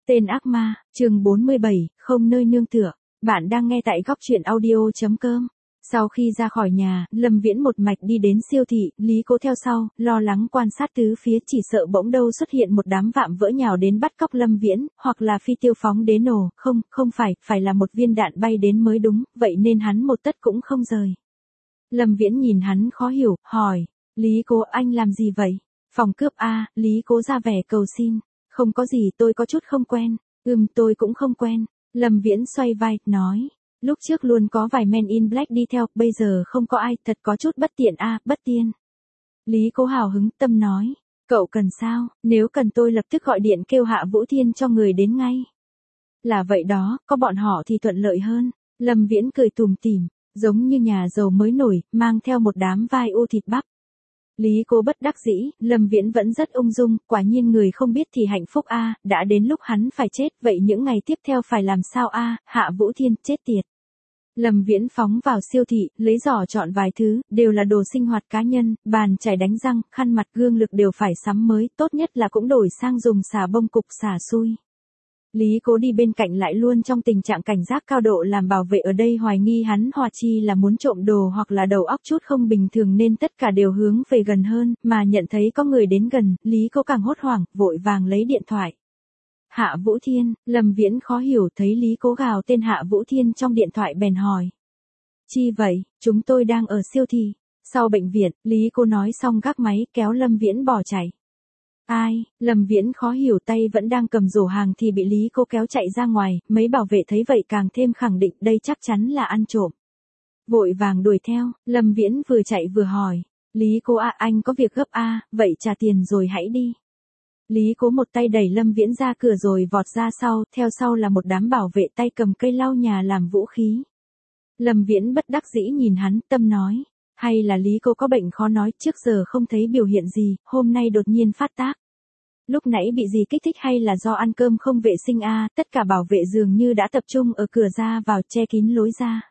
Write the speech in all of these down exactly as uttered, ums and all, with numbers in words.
Tên ác ma, chương bốn mươi bảy, không nơi nương tựa. Bạn đang nghe tại góc truyện audio.com. Sau khi ra khỏi nhà, Lâm Viễn một mạch đi đến siêu thị, Lý Cố theo sau, lo lắng quan sát tứ phía, chỉ sợ bỗng đâu xuất hiện một đám vạm vỡ nhào đến bắt cóc Lâm Viễn, hoặc là phi tiêu phóng đến nổ, không, không phải, phải là một viên đạn bay đến mới đúng, vậy nên hắn một tấc cũng không rời. Lâm Viễn nhìn hắn khó hiểu, hỏi, Lý Cố anh làm gì vậy? Phòng cướp a, Lý Cố ra vẻ cầu xin. Không có gì, tôi có chút không quen. Ừm, tôi cũng không quen. Lâm Viễn xoay vai, nói. Lúc trước luôn có vài men in black đi theo, bây giờ không có ai, thật có chút bất tiện a, bất tiên. Lý Cố hào hứng tâm nói. Cậu cần sao, nếu cần tôi lập tức gọi điện kêu Hạ Vũ Thiên cho người đến ngay. Là vậy đó, có bọn họ thì thuận lợi hơn. Lâm Viễn cười tùm tìm, giống như nhà giàu mới nổi, mang theo một đám vai u thịt bắp. Lý Cố bất đắc dĩ, Lâm Viễn vẫn rất ung dung, quả nhiên người không biết thì hạnh phúc a, đã đến lúc hắn phải chết, vậy những ngày tiếp theo phải làm sao a, Hạ Vũ Thiên, chết tiệt. Lâm Viễn phóng vào siêu thị, lấy giỏ chọn vài thứ, đều là đồ sinh hoạt cá nhân, bàn chải đánh răng, khăn mặt, gương lực đều phải sắm mới, tốt nhất là cũng đổi sang dùng xà bông cục xả xui. Lý Cố đi bên cạnh lại luôn trong tình trạng cảnh giác cao độ, làm bảo vệ ở đây hoài nghi hắn hòa chi là muốn trộm đồ hoặc là đầu óc chút không bình thường nên tất cả đều hướng về gần hơn, mà nhận thấy có người đến gần, Lý Cố càng hốt hoảng, vội vàng lấy điện thoại. Hạ Vũ Thiên, Lâm Viễn khó hiểu thấy Lý Cố gào tên Hạ Vũ Thiên trong điện thoại bèn hỏi. Chi vậy, chúng tôi đang ở siêu thị. Sau bệnh viện, Lý Cố nói xong gác máy kéo Lâm Viễn bỏ chạy. Ai, Lâm Viễn khó hiểu, tay vẫn đang cầm rổ hàng thì bị Lý Cố kéo chạy ra ngoài, mấy bảo vệ thấy vậy càng thêm khẳng định đây chắc chắn là ăn trộm. Vội vàng đuổi theo, Lâm Viễn vừa chạy vừa hỏi, Lý Cố à, anh có việc gấp a, à, vậy trả tiền rồi hãy đi. Lý Cố một tay đẩy Lâm Viễn ra cửa rồi vọt ra sau, theo sau là một đám bảo vệ tay cầm cây lau nhà làm vũ khí. Lâm Viễn bất đắc dĩ nhìn hắn, tâm nói. Hay là Lý Cố có bệnh khó nói, trước giờ không thấy biểu hiện gì, hôm nay đột nhiên phát tác. Lúc nãy bị gì kích thích hay là do ăn cơm không vệ sinh a, à, tất cả bảo vệ dường như đã tập trung ở cửa ra vào che kín lối ra.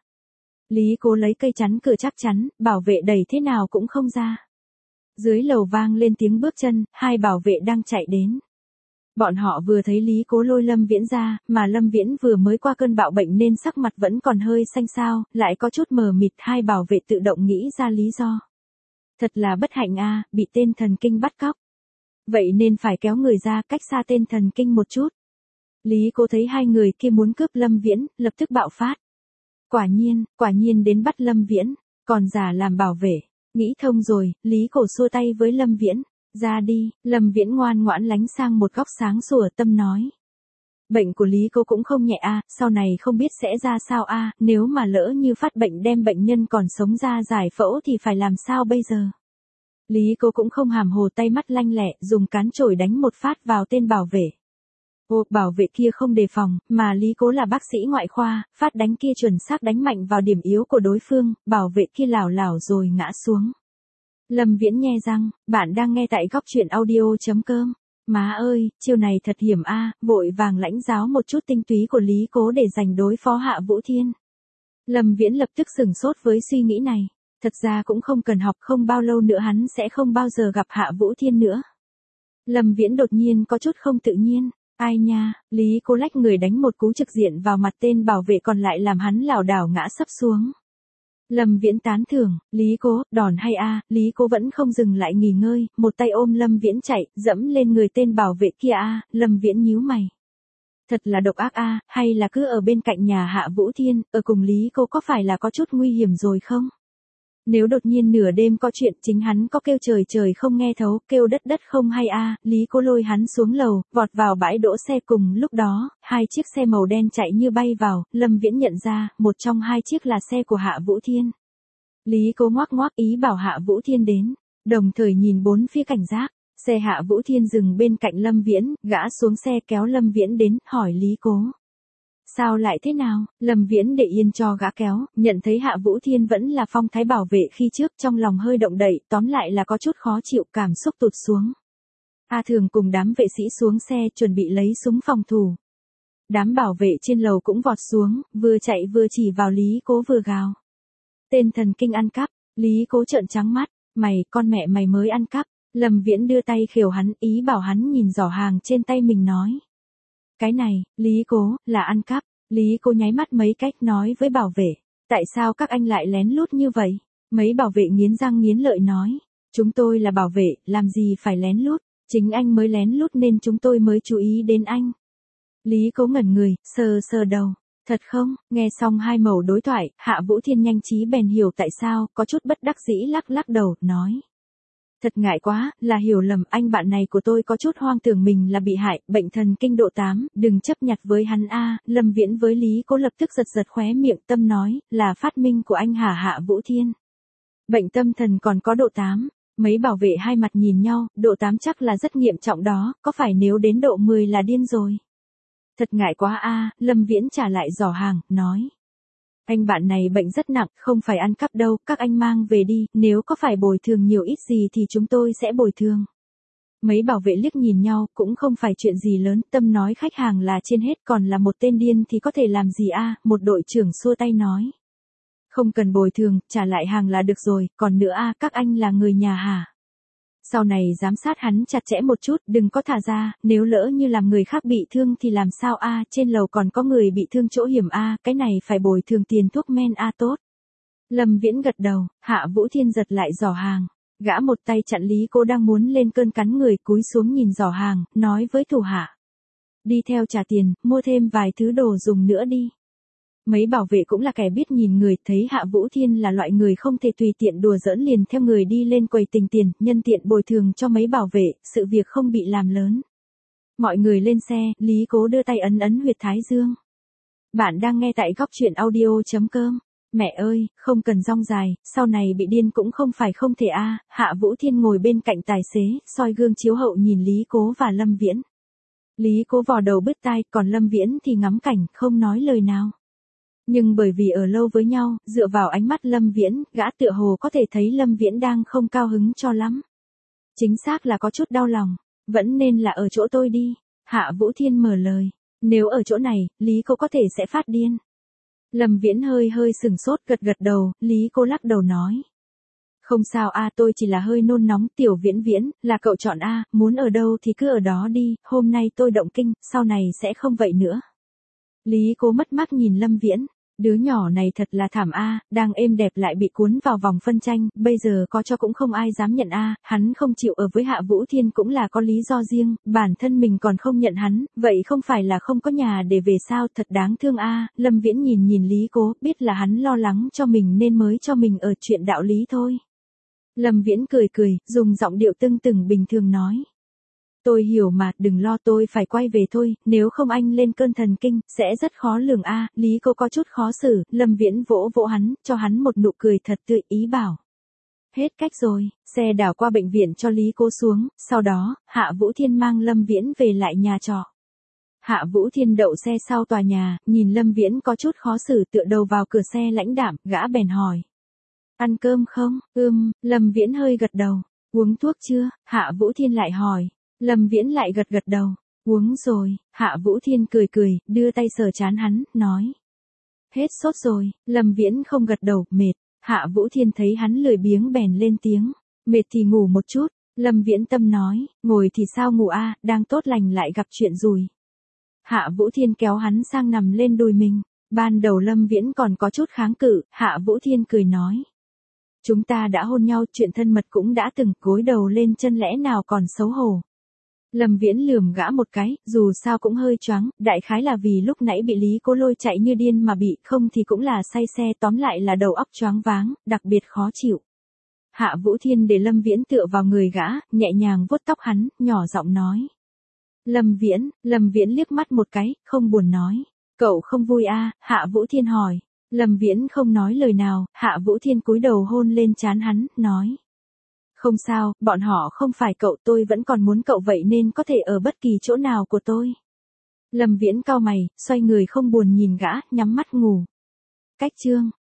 Lý Cố lấy cây chắn cửa chắc chắn, bảo vệ đẩy thế nào cũng không ra. Dưới lầu vang lên tiếng bước chân, hai bảo vệ đang chạy đến. Bọn họ vừa thấy Lý Cố lôi Lâm Viễn ra, mà Lâm Viễn vừa mới qua cơn bạo bệnh nên sắc mặt vẫn còn hơi xanh xao, lại có chút mờ mịt, hai bảo vệ tự động nghĩ ra lý do. Thật là bất hạnh a, à, bị tên thần kinh bắt cóc. Vậy nên phải kéo người ra cách xa tên thần kinh một chút. Lý Cố thấy hai người kia muốn cướp Lâm Viễn, lập tức bạo phát. Quả nhiên, quả nhiên đến bắt Lâm Viễn, còn giả làm bảo vệ. Nghĩ thông rồi, Lý Cố xua tay với Lâm Viễn. Ra đi, Lâm Viễn ngoan ngoãn lánh sang một góc sáng sủa, tâm nói. Bệnh của Lý Cố cũng không nhẹ a, à, sau này không biết sẽ ra sao a, à, nếu mà lỡ như phát bệnh đem bệnh nhân còn sống ra giải phẫu thì phải làm sao bây giờ. Lý Cố cũng không hàm hồ, tay mắt lanh lẹ, dùng cán chổi đánh một phát vào tên bảo vệ. Ô, bảo vệ kia không đề phòng, mà Lý Cố là bác sĩ ngoại khoa, phát đánh kia chuẩn xác đánh mạnh vào điểm yếu của đối phương, bảo vệ kia lảo lảo rồi ngã xuống. Lâm Viễn nhe răng, bạn đang nghe tại góc truyện audio.com. Má ơi, chiêu này thật hiểm a, à, vội vàng lãnh giáo một chút tinh túy của Lý Cố để giành đối phó Hạ Vũ Thiên. Lâm Viễn lập tức sửng sốt với suy nghĩ này. Thật ra cũng không cần học, không bao lâu nữa hắn sẽ không bao giờ gặp Hạ Vũ Thiên nữa. Lâm Viễn đột nhiên có chút không tự nhiên. Ai nha, Lý Cố lách người đánh một cú trực diện vào mặt tên bảo vệ còn lại làm hắn lảo đảo ngã sấp xuống. Lâm Viễn tán thưởng, Lý Cố, đòn hay a, à, Lý Cố vẫn không dừng lại nghỉ ngơi, một tay ôm Lâm Viễn chạy, dẫm lên người tên bảo vệ kia a, à, Lâm Viễn nhíu mày. Thật là độc ác a, à, hay là cứ ở bên cạnh nhà Hạ Vũ Thiên, ở cùng Lý Cố có phải là có chút nguy hiểm rồi không? Nếu đột nhiên nửa đêm có chuyện chính hắn có kêu trời trời không nghe thấu, kêu đất đất không hay a, à, Lý Cố lôi hắn xuống lầu, vọt vào bãi đỗ xe, cùng lúc đó, hai chiếc xe màu đen chạy như bay vào, Lâm Viễn nhận ra, một trong hai chiếc là xe của Hạ Vũ Thiên. Lý Cố ngoác ngoác ý bảo Hạ Vũ Thiên đến, đồng thời nhìn bốn phía cảnh giác, xe Hạ Vũ Thiên dừng bên cạnh Lâm Viễn, gã xuống xe kéo Lâm Viễn đến, hỏi Lý Cố. Sao lại thế nào? Lâm Viễn để yên cho gã kéo, nhận thấy Hạ Vũ Thiên vẫn là phong thái bảo vệ khi trước, trong lòng hơi động đậy, tóm lại là có chút khó chịu, cảm xúc tụt xuống. A Thường cùng đám vệ sĩ xuống xe chuẩn bị lấy súng phòng thủ. Đám bảo vệ trên lầu cũng vọt xuống, vừa chạy vừa chỉ vào Lý Cố vừa gào. Tên thần kinh ăn cắp, Lý Cố trợn trắng mắt, mày, con mẹ mày mới ăn cắp. Lâm Viễn đưa tay khều hắn, ý bảo hắn nhìn giỏ hàng trên tay mình nói. Cái này, Lý Cố, là ăn cắp. Lý Cố nháy mắt mấy cách nói với bảo vệ. Tại sao các anh lại lén lút như vậy? Mấy bảo vệ nghiến răng nghiến lợi nói. Chúng tôi là bảo vệ, làm gì phải lén lút. Chính anh mới lén lút nên chúng tôi mới chú ý đến anh. Lý Cố ngẩn người, sờ sờ đầu. Thật không? Nghe xong hai mẩu đối thoại, Hạ Vũ Thiên nhanh trí bèn hiểu tại sao, có chút bất đắc dĩ lắc lắc đầu, nói. Thật ngại quá, là hiểu lầm, anh bạn này của tôi có chút hoang tưởng mình là bị hại, bệnh thần kinh độ tám, đừng chấp nhặt với hắn a. Lâm Viễn với Lý Cố lập tức giật giật khóe miệng, tâm nói, là phát minh của anh hả Hạ Vũ Thiên. Bệnh tâm thần còn có độ tám. Mấy bảo vệ hai mặt nhìn nhau, độ tám chắc là rất nghiêm trọng đó, có phải nếu đến độ mười là điên rồi. Thật ngại quá a. Lâm Viễn trả lại giỏ hàng, nói. Anh bạn này bệnh rất nặng, không phải ăn cắp đâu, các anh mang về đi, nếu có phải bồi thường nhiều ít gì thì chúng tôi sẽ bồi thường. Mấy bảo vệ liếc nhìn nhau, cũng không phải chuyện gì lớn, tâm nói khách hàng là trên hết, còn là một tên điên thì có thể làm gì a. Một đội trưởng xua tay nói. Không cần bồi thường, trả lại hàng là được rồi, còn nữa a, các anh là người nhà hả? Sau này giám sát hắn chặt chẽ một chút, đừng có thả ra, nếu lỡ như làm người khác bị thương thì làm sao a, trên lầu còn có người bị thương chỗ hiểm a, cái này phải bồi thường tiền thuốc men a tốt. Lâm Viễn gật đầu, Hạ Vũ Thiên giật lại giỏ hàng. Gã một tay chặn Lý Cố đang muốn lên cơn cắn người, cúi xuống nhìn giỏ hàng, nói với thủ hạ. Đi theo trả tiền, mua thêm vài thứ đồ dùng nữa đi. Mấy bảo vệ cũng là kẻ biết nhìn người, thấy Hạ Vũ Thiên là loại người không thể tùy tiện đùa giỡn liền theo người đi lên quầy tình tiền, nhân tiện bồi thường cho mấy bảo vệ, sự việc không bị làm lớn. Mọi người lên xe, Lý Cố đưa tay ấn ấn huyệt thái dương. Bạn đang nghe tại góc truyện audio.com. Mẹ ơi, không cần rong dài, sau này bị điên cũng không phải không thể a. Hạ Vũ Thiên ngồi bên cạnh tài xế, soi gương chiếu hậu nhìn Lý Cố và Lâm Viễn. Lý Cố vò đầu bứt tai, còn Lâm Viễn thì ngắm cảnh, không nói lời nào. Nhưng bởi vì ở lâu với nhau, dựa vào ánh mắt Lâm Viễn, gã tựa hồ có thể thấy Lâm Viễn đang không cao hứng cho lắm. Chính xác là có chút đau lòng, vẫn nên là ở chỗ tôi đi. Hạ Vũ Thiên mở lời, nếu ở chỗ này, Lý Cố có thể sẽ phát điên. Lâm Viễn hơi hơi sừng sốt gật gật đầu, Lý Cố lắc đầu nói. Không sao a, tôi chỉ là hơi nôn nóng, Tiểu Viễn Viễn, là cậu chọn a, muốn ở đâu thì cứ ở đó đi, hôm nay tôi động kinh, sau này sẽ không vậy nữa. Lý Cố mất mắt nhìn Lâm Viễn. Đứa nhỏ này thật là thảm a, đang êm đẹp lại bị cuốn vào vòng phân tranh, bây giờ có cho cũng không ai dám nhận a, hắn không chịu ở với Hạ Vũ Thiên cũng là có lý do riêng, bản thân mình còn không nhận hắn, vậy không phải là không có nhà để về sao, thật đáng thương a. Lâm Viễn nhìn nhìn Lý Cố, biết là hắn lo lắng cho mình nên mới cho mình ở chuyện đạo lý thôi. Lâm Viễn cười cười, dùng giọng điệu tưng tửng bình thường nói. Tôi hiểu mà, đừng lo, tôi phải quay về thôi, nếu không anh lên cơn thần kinh, sẽ rất khó lường a. À. Lý Cố có chút khó xử, Lâm Viễn vỗ vỗ hắn, cho hắn một nụ cười thật tươi, ý bảo. Hết cách rồi, xe đảo qua bệnh viện cho Lý Cố xuống, sau đó, Hạ Vũ Thiên mang Lâm Viễn về lại nhà trọ. Hạ Vũ Thiên đậu xe sau tòa nhà, nhìn Lâm Viễn có chút khó xử tựa đầu vào cửa xe lãnh đạm, gã bèn hỏi. Ăn cơm không? Ừm, Lâm Viễn hơi gật đầu. Uống thuốc chưa? Hạ Vũ Thiên lại hỏi. Lâm Viễn lại gật gật đầu. Uống rồi. Hạ Vũ Thiên cười cười, đưa tay sờ trán hắn, nói. Hết sốt rồi. Lâm Viễn không gật đầu, mệt. Hạ Vũ Thiên thấy hắn lười biếng bèn lên tiếng. Mệt thì ngủ một chút. Lâm Viễn tâm nói, ngồi thì sao ngủ a, đang tốt lành lại gặp chuyện rủi. Hạ Vũ Thiên kéo hắn sang nằm lên đùi mình. Ban đầu Lâm Viễn còn có chút kháng cự, Hạ Vũ Thiên cười nói. Chúng ta đã hôn nhau, chuyện thân mật cũng đã từng, gối đầu lên chân lẽ nào còn xấu hổ. Lâm Viễn lườm gã một cái, dù sao cũng hơi choáng, đại khái là vì lúc nãy bị Lý Cố lôi chạy như điên mà bị, không thì cũng là say xe, tóm lại là đầu óc choáng váng, đặc biệt khó chịu. Hạ Vũ Thiên để Lâm Viễn tựa vào người gã, nhẹ nhàng vuốt tóc hắn, nhỏ giọng nói. Lâm Viễn, Lâm Viễn liếc mắt một cái, không buồn nói. Cậu không vui a? Hạ Vũ Thiên hỏi. Lâm Viễn không nói lời nào, Hạ Vũ Thiên cúi đầu hôn lên trán hắn, nói. Không sao, bọn họ không phải cậu, tôi vẫn còn muốn cậu vậy nên có thể ở bất kỳ chỗ nào của tôi. Lâm Viễn cau mày, xoay người không buồn nhìn gã, nhắm mắt ngủ. Cách chương